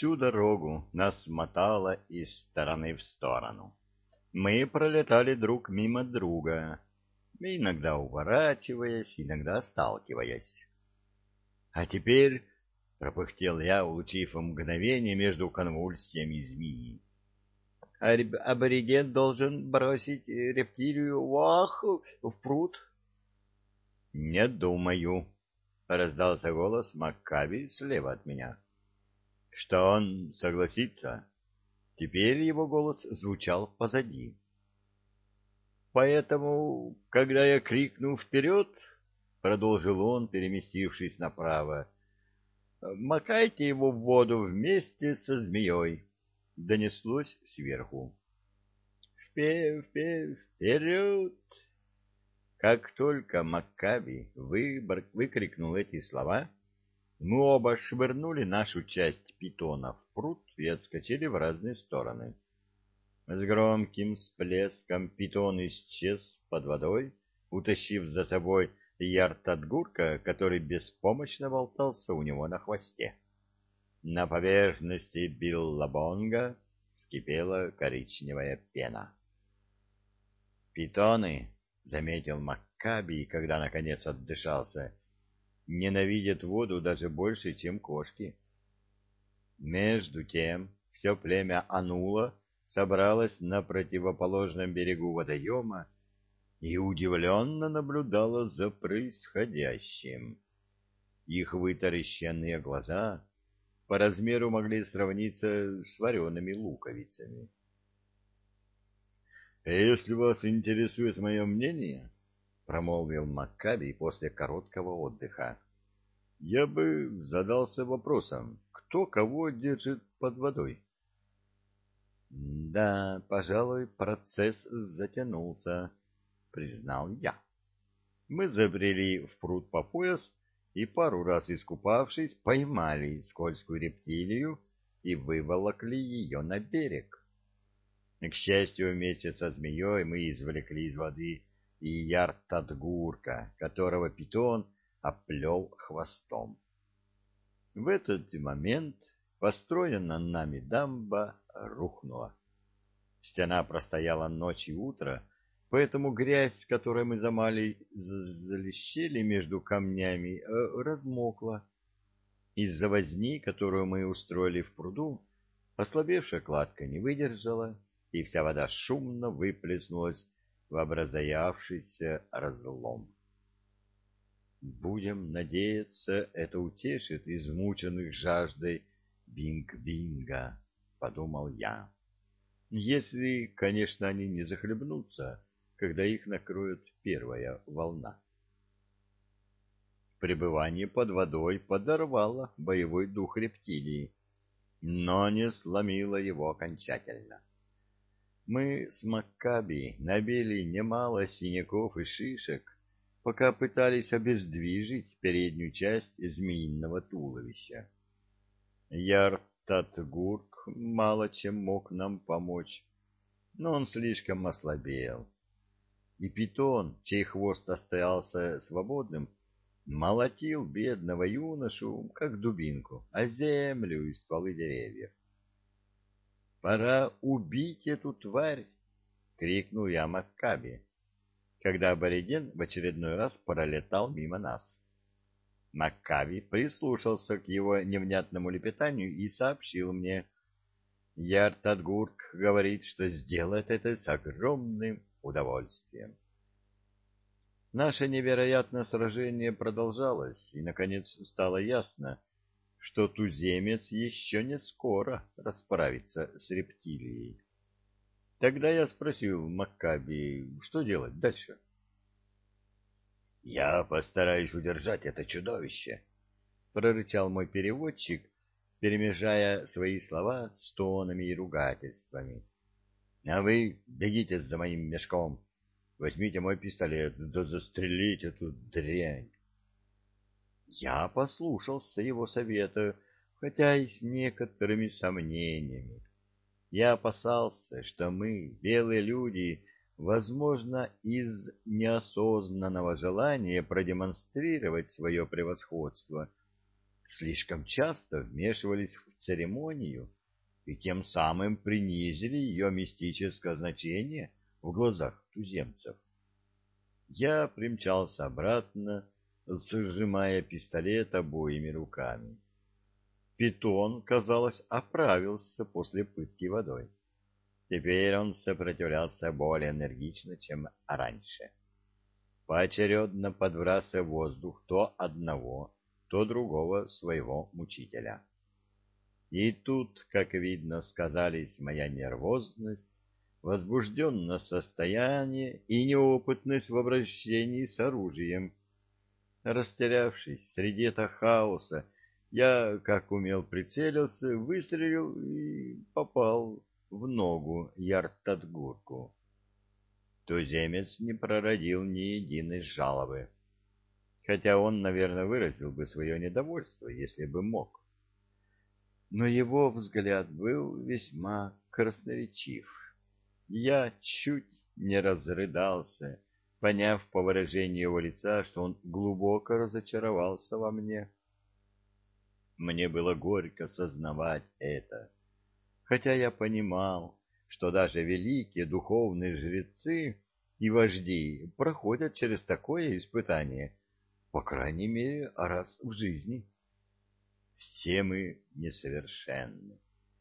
Всю дорогу нас мотало из стороны в сторону. Мы пролетали друг мимо друга, иногда уворачиваясь, иногда сталкиваясь. А теперь, — пропыхтел я, улучив мгновение между конвульсиями змеи, — абориген должен бросить рептилию в пруд. — Не думаю, — раздался голос Маккаби слева от меня. — Что он согласится? Теперь его голос звучал позади. Поэтому, когда я крикну «Вперед!», — продолжил он, переместившись направо, — «макайте его в воду вместе со змеей!» Донеслось сверху. Вперед!» Как только Маккаби выкрикнул эти слова, мы оба швырнули нашу часть питона в пруд и отскочили в разные стороны. С громким всплеском питон исчез под водой, утащив за собой Яртатгурка, который беспомощно болтался у него на хвосте. На поверхности Биллабонга вскипела коричневая пена. «Питоны», — заметил Маккаби, когда наконец отдышался, — «ненавидят воду даже больше, чем кошки». Между тем все племя Анула собралось на противоположном берегу водоема и удивленно наблюдало за происходящим. Их вытаращенные глаза по размеру могли сравниться с вареными луковицами. «Если вас интересует мое мнение, — промолвил Маккаби после короткого отдыха, — я бы задался вопросом, кто кого держит под водой». «Да, пожалуй, процесс затянулся», — признал я. Мы забрели в пруд по пояс и, пару раз искупавшись, поймали скользкую рептилию и выволокли ее на берег. К счастью, вместе со змеей мы извлекли из воды и Яртатгурка, которого питон оплел хвостом. В этот момент построенная нами дамба рухнула. Стена простояла ночь и утро, поэтому грязь, которой мы залещили между камнями, размокла. Из-за возни, которую мы устроили в пруду, ослабевшая кладка не выдержала, и вся вода шумно выплеснулась в образовавшийся разлом. Будем надеяться, это утешит измученных жаждой Бинг-Бинга, — подумал я. Если, конечно, они не захлебнутся, когда их накроет первая волна. Пребывание под водой подорвало боевой дух рептилии, но не сломило его окончательно. Мы с Маккаби набили немало синяков и шишек, пока пытались обездвижить переднюю часть змеиного туловища. Яртатгурк мало чем мог нам помочь, но он слишком ослабел. И питон, чей хвост остался свободным, молотил бедного юношу, как дубинку, о землю и стволы деревьев. «Пора убить эту тварь!» — крикнул я Маккаби, когда абориген в очередной раз пролетал мимо нас. Маккаби прислушался к его невнятному лепетанию и сообщил мне: Яртатгурк говорит, что сделает это с огромным удовольствием. Наше невероятное сражение продолжалось, и, наконец, стало ясно, что туземец еще не скоро расправится с рептилией. Тогда я спросил Маккаби, что делать дальше. — Я постараюсь удержать это чудовище, — прорычал мой переводчик, перемежая свои слова стонами и ругательствами. — А вы бегите за моим мешком, возьмите мой пистолет, да застрелите эту дрянь. Я послушался его совета, хотя и с некоторыми сомнениями. Я опасался, что мы, белые люди, возможно, из неосознанного желания продемонстрировать свое превосходство, слишком часто вмешивались в церемонию и тем самым принизили ее мистическое значение в глазах туземцев. Я примчался обратно, сжимая пистолет обоими руками. Питон, казалось, оправился после пытки водой. Теперь он сопротивлялся более энергично, чем раньше, поочередно подбрасывая в воздух то одного, то другого своего мучителя. И тут, как видно, сказались моя нервозность, возбужденное состояние и неопытность в обращении с оружием. Растерявшись среди этого хаоса, я, как умел, прицелился, выстрелил и попал в ногу Яртатгурку. Туземец не прородил ни единой жалобы, хотя он, наверное, выразил бы свое недовольство, если бы мог. Но его взгляд был весьма красноречив. Я чуть не разрыдался, поняв по выражению его лица, что он глубоко разочаровался во мне. Мне было горько сознавать это, хотя я понимал, что даже великие духовные жрецы и вожди проходят через такое испытание, по крайней мере, раз в жизни. Все мы несовершенны.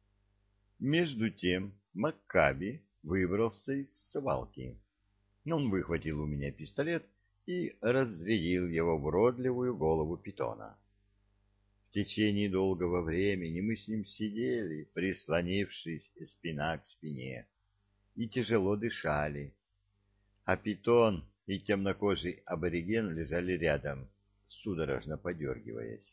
Между тем Маккаби выбрался из свалки. Он выхватил у меня пистолет и разрядил его в уродливую голову питона. В течение долгого времени мы с ним сидели, прислонившись спина к спине, и тяжело дышали, а питон и темнокожий абориген лежали рядом, судорожно подергиваясь.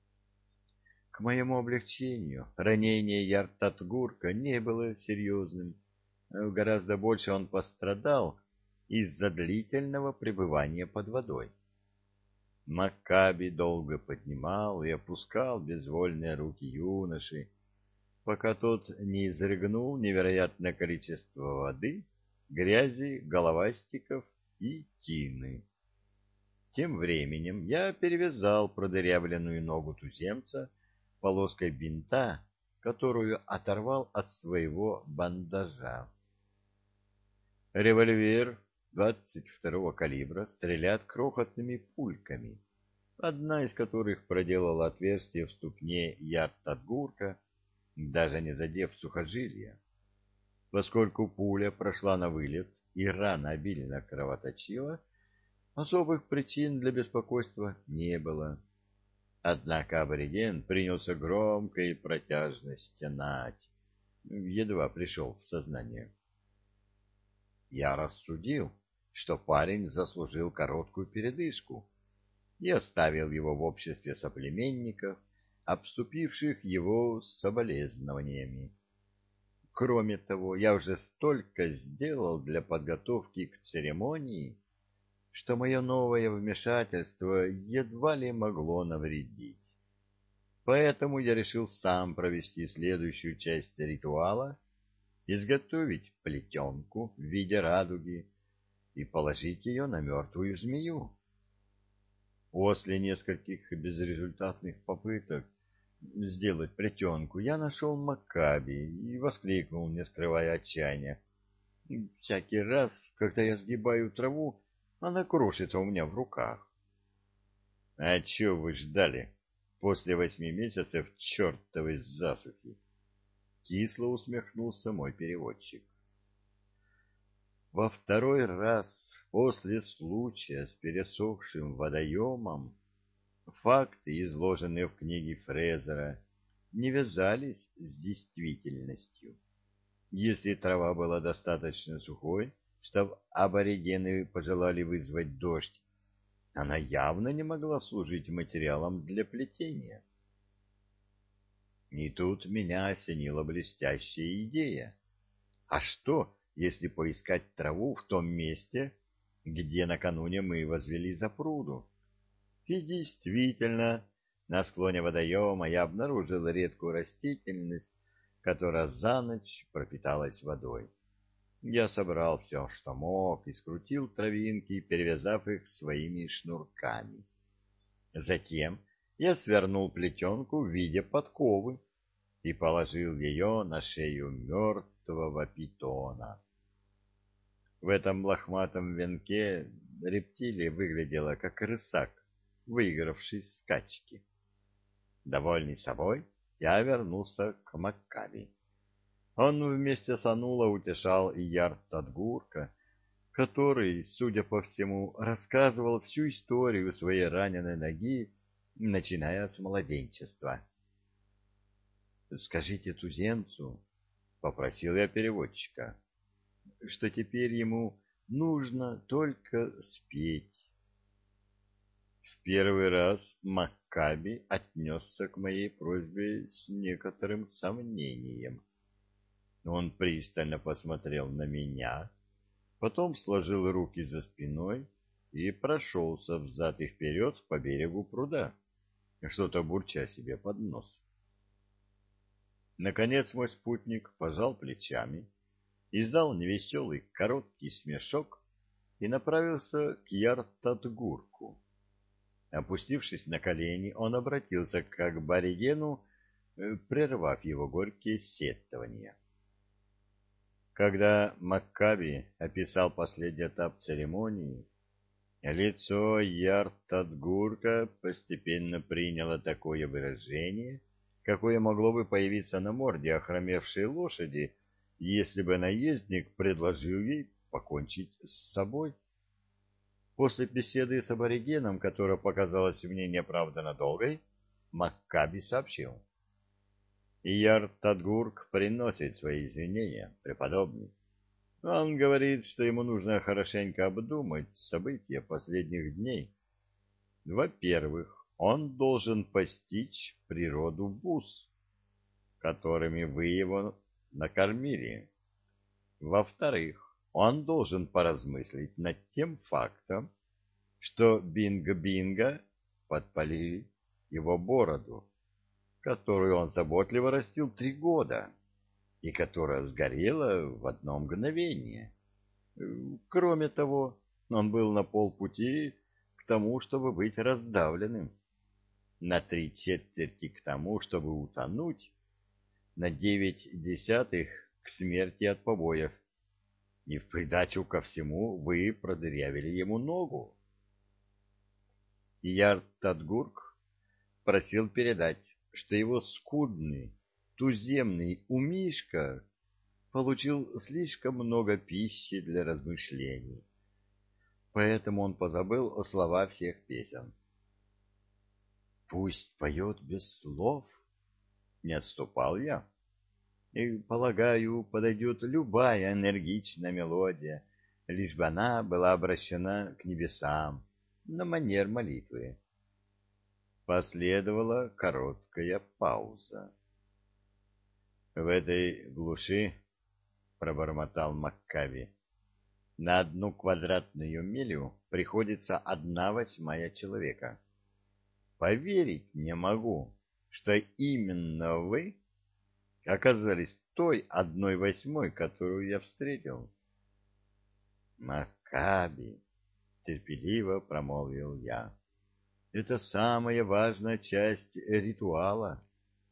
К моему облегчению, ранение Яртатгурка не было серьезным. Гораздо больше он пострадал из-за длительного пребывания под водой. Маккаби долго поднимал и опускал безвольные руки юноши, пока тот не изрыгнул невероятное количество воды, грязи, головастиков и тины. Тем временем я перевязал продырявленную ногу туземца полоской бинта, которую оторвал от своего бандажа. Револьвер 22-го калибра стреляет крохотными пульками, одна из которых проделала отверстие в ступне Яртатгурка, даже не задев сухожилия. Поскольку пуля прошла на вылет и рана обильно кровоточила, особых причин для беспокойства не было. Однако абориген принялся громко и протяжно стенать, едва пришел в сознание. Я рассудил, что парень заслужил короткую передышку, и оставил его в обществе соплеменников, обступивших его с соболезнованиями. Кроме того, я уже столько сделал для подготовки к церемонии, что мое новое вмешательство едва ли могло навредить. Поэтому я решил сам провести следующую часть ритуала, изготовить плетенку в виде радуги и положить ее на мертвую змею. После нескольких безрезультатных попыток сделать плетенку я нашел Маккаби и воскликнул, не скрывая отчаяния: «Всякий раз, когда я сгибаю траву, она крошится у меня в руках». «А чего вы ждали после 8 месяцев чертовой засухи?» — кисло усмехнулся мой переводчик. Во второй раз после случая с пересохшим водоемом факты, изложенные в книге Фрезера, не вязались с действительностью. Если трава была достаточно сухой, чтобы аборигены пожелали вызвать дождь, она явно не могла служить материалом для плетения. И тут меня осенила блестящая идея. А что, если поискать траву в том месте, где накануне мы возвели запруду? И действительно, на склоне водоема я обнаружил редкую растительность, которая за ночь пропиталась водой. Я собрал все, что мог, и скрутил травинки, перевязав их своими шнурками. Затем я свернул плетенку в виде подковы и положил ее на шею мертвого питона. В этом лохматом венке рептилия выглядела как рысак, выигравший скачки. Довольный собой, я вернулся к Маккаби. Он вместе с Анула утешал Ияр-Тадгурка, который, судя по всему, рассказывал всю историю своей раненой ноги, начиная с младенчества. «Скажите туземцу, — попросил я переводчика, — что теперь ему нужно только спеть». В первый раз Маккаби отнесся к моей просьбе с некоторым сомнением. Он пристально посмотрел на меня, потом сложил руки за спиной и прошелся взад и вперед по берегу пруда, что-то бурча себе под нос. Наконец мой спутник пожал плечами, издал невеселый короткий смешок и направился к Яртатгурку. Опустившись на колени, он обратился к аборигену, прервав его горькие сетования. Когда Маккаби описал последний этап церемонии, лицо Яртатгурка постепенно приняло такое выражение, какое могло бы появиться на морде охромевшей лошади, если бы наездник предложил ей покончить с собой. После беседы с аборигеном, которая показалась мне неоправданно долгой, Маккаби сообщил: Ияр-Тадгурк приносит свои извинения, преподобный. Он говорит, что ему нужно хорошенько обдумать события последних дней. Во-первых, он должен постичь природу бус, которыми вы его накормили. Во-вторых, он должен поразмыслить над тем фактом, что Бинго-Бинго подпалили его бороду, которую он заботливо растил 3 года и которая сгорела в одно мгновение. Кроме того, он был на полпути к тому, чтобы быть раздавленным, на 3/4 к тому, чтобы утонуть, на 9/10 к смерти от побоев, и в придачу ко всему вы продырявили ему ногу. Яртадгурк просил передать, что его скудный туземный умишка получил слишком много пищи для размышлений, поэтому он позабыл о словах всех песен. «Пусть поет без слов», — не отступал я. «И, полагаю, подойдет любая энергичная мелодия, лишь бы она была обращена к небесам на манер молитвы». Последовала короткая пауза. «В этой глуши, — пробормотал Маккаби, — на 1 квадратную милю приходится 1/8 человека. Поверить не могу, что именно вы оказались той 1/8, которую я встретил». «Маккаби, — терпеливо промолвил я, — это самая важная часть ритуала».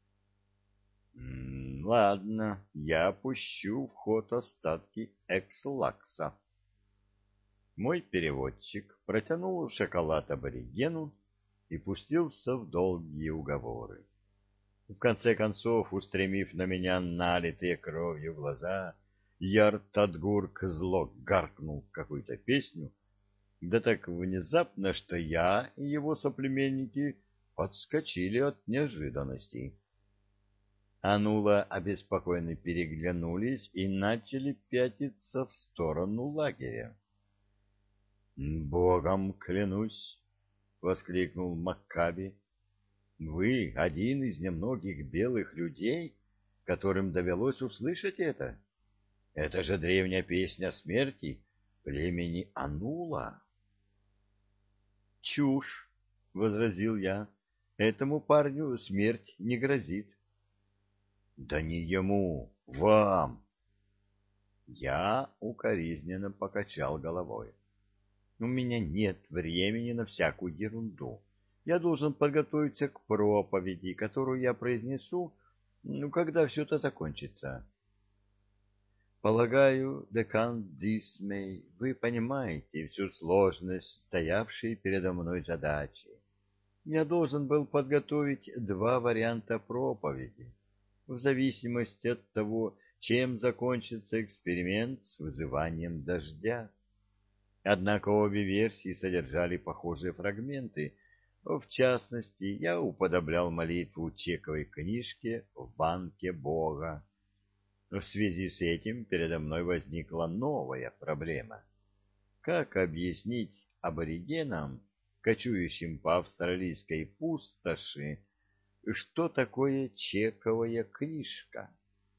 Ладно, я пущу в ход остатки экслакса. Мой переводчик протянул шоколад аборигену и пустился в долгие уговоры. В конце концов, устремив на меня налитые кровью глаза, Яртадгурк зло гаркнул какую-то песню, да так внезапно, что я и его соплеменники подскочили от неожиданности. Анула обеспокоенно переглянулись и начали пятиться в сторону лагеря. «Богом клянусь!» — воскликнул Маккаби. «Вы один из немногих белых людей, которым довелось услышать это? Это же древняя песня смерти племени Анула». «Чушь!» — возразил я. «Этому парню смерть не грозит». «Да не ему, вам!» Я укоризненно покачал головой. «У меня нет времени на всякую ерунду. я должен подготовиться к проповеди, которую я произнесу, когда все это закончится. Полагаю, декан Дисмей, вы понимаете всю сложность стоявшей передо мной задачи. Я должен был подготовить два варианта проповеди, в зависимости от того, чем закончится эксперимент с вызыванием дождя. Однако обе версии содержали похожие фрагменты. В частности, я уподоблял молитву чековой книжке в банке Бога. В связи с этим передо мной возникла новая проблема. Как объяснить аборигенам, кочующим по австралийской пустоши, что такое чековая книжка?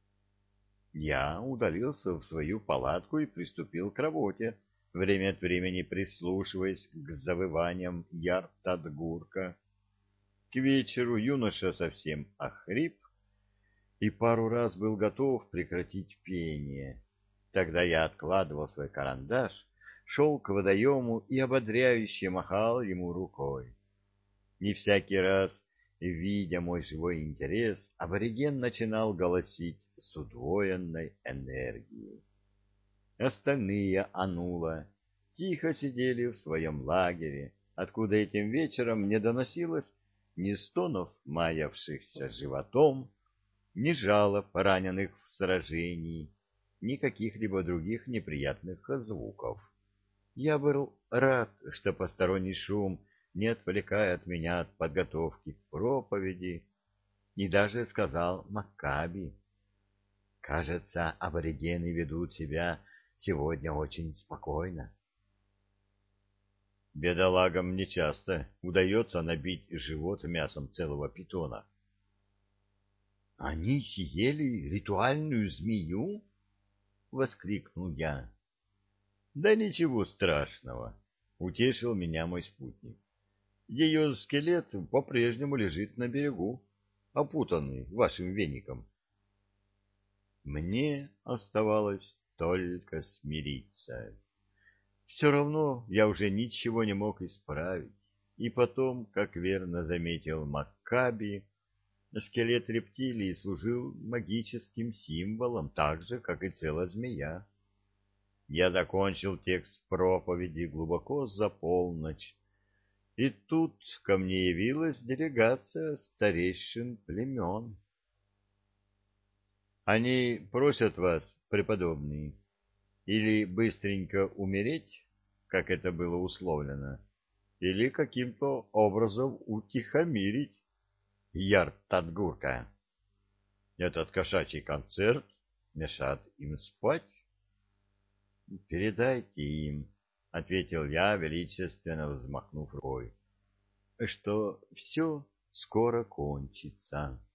Я удалился в свою палатку и приступил к работе, время от времени прислушиваясь к завываниям Яртадгурка. К вечеру юноша совсем охрип и пару раз был готов прекратить пение. Тогда я откладывал свой карандаш, шел к водоему и ободряюще махал ему рукой. И всякий раз, видя мой живой интерес, абориген начинал голосить с удвоенной энергией. Остальные анула тихо сидели в своем лагере, откуда этим вечером не доносилось ни стонов маявшихся животом, ни жалоб раненых в сражении, ни каких-либо других неприятных звуков. Я был рад, что посторонний шум не отвлекает меня от подготовки к проповеди, и даже сказал Маккаби: «Кажется, аборигены ведут себя сегодня очень спокойно». Бедолагам нечасто удается набить живот мясом целого питона. «Они съели ритуальную змею?» — воскликнул я. «Да ничего страшного», — утешил меня мой спутник. «Ее скелет по-прежнему лежит на берегу, опутанный вашим веником». Мне оставалось только смириться. Все равно я уже ничего не мог исправить. И потом, как верно заметил Маккаби, скелет рептилии служил магическим символом, так же, как и целая змея. Я закончил текст проповеди глубоко за полночь, и тут ко мне явилась делегация старейшин племен. Они просят вас, преподобный, или быстренько умереть, как это было условлено, или каким-то образом утихомирить Яртадгурка. Этот кошачий концерт мешает им спать. «Передайте им», — ответил я, величественно взмахнув рукой, — «что все скоро кончится».